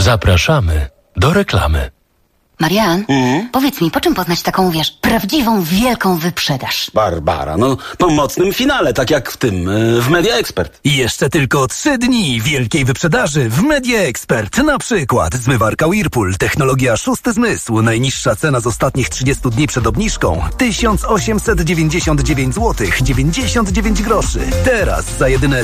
Zapraszamy do reklamy. Marian, powiedz mi, po czym poznać taką, prawdziwą, wielką wyprzedaż? Barbara, po mocnym finale, tak jak w tym, w Media Expert. Jeszcze tylko 3 dni wielkiej wyprzedaży w Media Expert. Na przykład zmywarka Whirlpool, technologia 6. zmysł. Najniższa cena z ostatnich 30 dni przed obniżką 1899 zł 99 groszy. Teraz za jedyne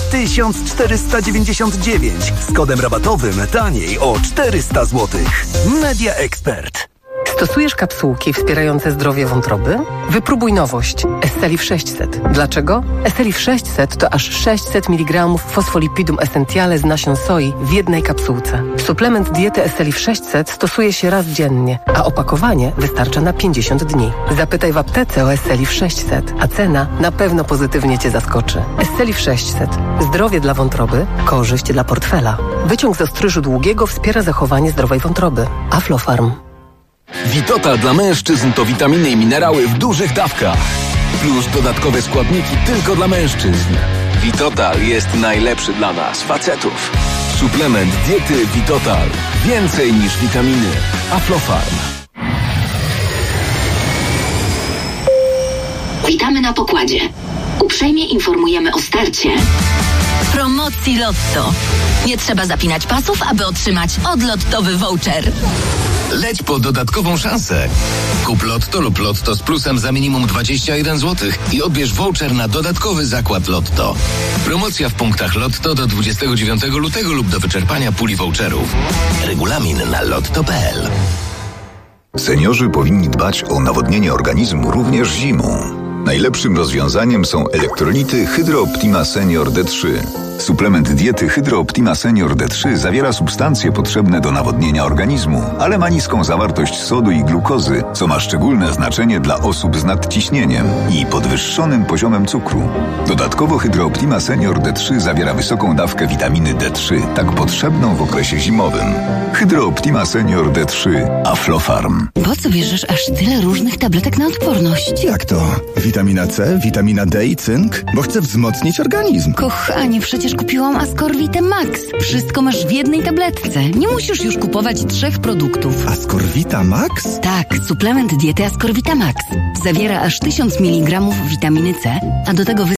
1499 z kodem rabatowym taniej o 400 zł. Media Expert. Stosujesz kapsułki wspierające zdrowie wątroby? Wypróbuj nowość Esselif 600. Dlaczego? Esselif 600 to aż 600 mg fosfolipidum essentiale z nasion soi w jednej kapsułce. Suplement diety Esselif 600 stosuje się raz dziennie, a opakowanie wystarcza na 50 dni. Zapytaj w aptece o Esselif 600, a cena na pewno pozytywnie Cię zaskoczy. Esselif 600. Zdrowie dla wątroby, korzyść dla portfela. Wyciąg z ostryżu długiego wspiera zachowanie zdrowej wątroby. Aflofarm. Vitotal dla mężczyzn to witaminy i minerały w dużych dawkach. Plus dodatkowe składniki tylko dla mężczyzn. Vitotal jest najlepszy dla nas, facetów. Suplement diety Vitotal. Więcej niż witaminy. Aflofarm. Witamy na pokładzie. Uprzejmie informujemy o starcie promocji Lotto. Nie trzeba zapinać pasów, aby otrzymać odlottowy voucher. Leć po dodatkową szansę. Kup Lotto lub Lotto z plusem za minimum 21 zł i odbierz voucher na dodatkowy zakład Lotto. Promocja w punktach Lotto do 29 lutego lub do wyczerpania puli voucherów. Regulamin na lotto.pl. Seniorzy powinni dbać o nawodnienie organizmu również zimą. Najlepszym rozwiązaniem są elektrolity Hydro Optima Senior D3. Suplement diety Hydro Optima Senior D3 zawiera substancje potrzebne do nawodnienia organizmu, ale ma niską zawartość sodu i glukozy, co ma szczególne znaczenie dla osób z nadciśnieniem i podwyższonym poziomem cukru. Dodatkowo Hydro Optima Senior D3 zawiera wysoką dawkę witaminy D3, tak potrzebną w okresie zimowym. Hydro Optima Senior D3 Aflofarm. Po co bierzesz aż tyle różnych tabletek na odporność? Jak to? Witamina C, witamina D i cynk? Bo chcę wzmocnić organizm. Kochanie, przecież kupiłam Ascorvite Max. Wszystko masz w jednej tabletce. Nie musisz już kupować 3 produktów. Ascorvita Max? Tak, suplement diety Ascorvita Max. Zawiera aż 1000 mg witaminy C, a do tego